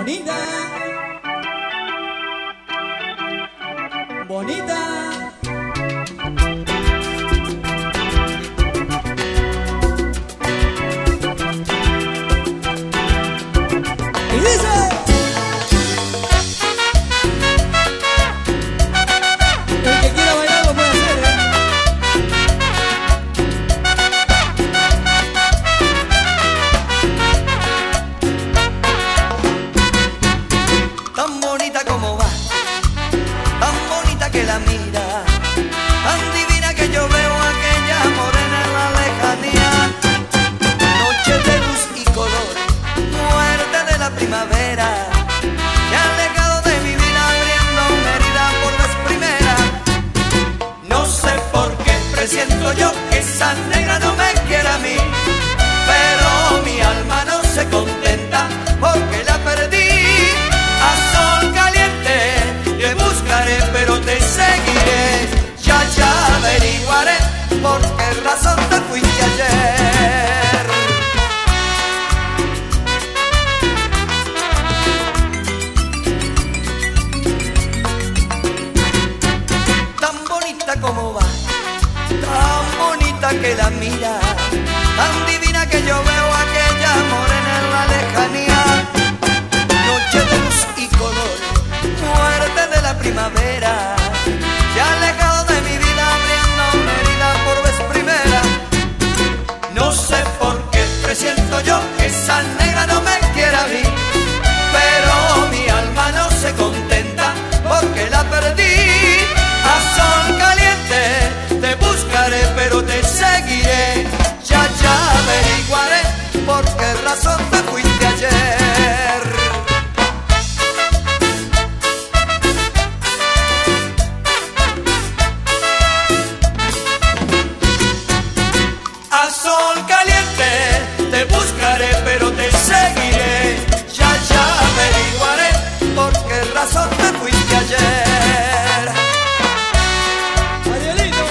bonita, bonita. Y dice, el que quiera bailar lo puede hacer, Tan bonita como va, tan bonita que la mira, tan divina que yo veo aquella morena en la lejanía. Noche de luz y color, muerte de la primavera, se ha alejado de mi vida abriendo una herida por vez primera. No sé por qué presiento yo que esa negra no me quiere a mí, pero mi alma no se contenta porque la perdí. A sol caliente te buscaré, pero te seguiré. Ya averiguaré por qué razón te fuiste ayer. Tan bonita como va, tan bonita que la mira, tan divina que yo veo aquella morena en la lejanía. Noche de luz y color, muerte de la primavera, se ha alejado de mi vida abriendo una herida por vez primera. No sé por qué presiento yo que esa negra no me quiere a mí, pero mi alma no se contenta porque la perdí. A sol caliente te buscaré, pero te seguiré. Ya averiguaré por qué razón te fuiste ayer. A sol caliente te buscaré, pero te seguiré. Ya averiguaré por qué razón te fuiste ayer. Arielito.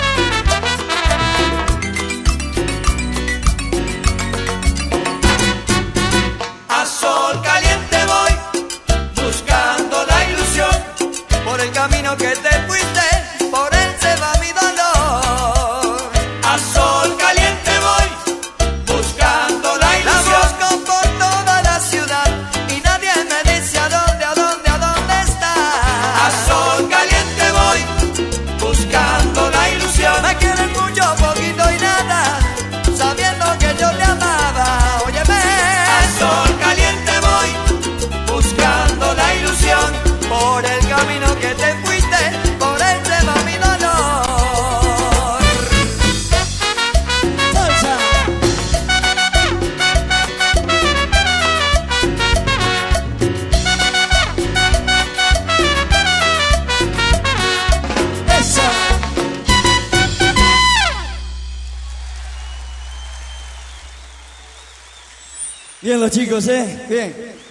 A sol caliente voy, buscando la ilusión. Por el camino que te fuiste, por él se va mi dolor. A sol caliente voy, buscando la ilusión. La busco por toda la ciudad y nadie me dice a dónde está. A sol caliente voy, buscando la ilusión. Me quieren mucho, poquito y nada, sabiendo que yo te amaba. Óyeme. A sol caliente voy, buscando la ilusión. Por el camino que te fuiste, por él se va mi dolor. Salsa. Esa. Bien los chicos, bien.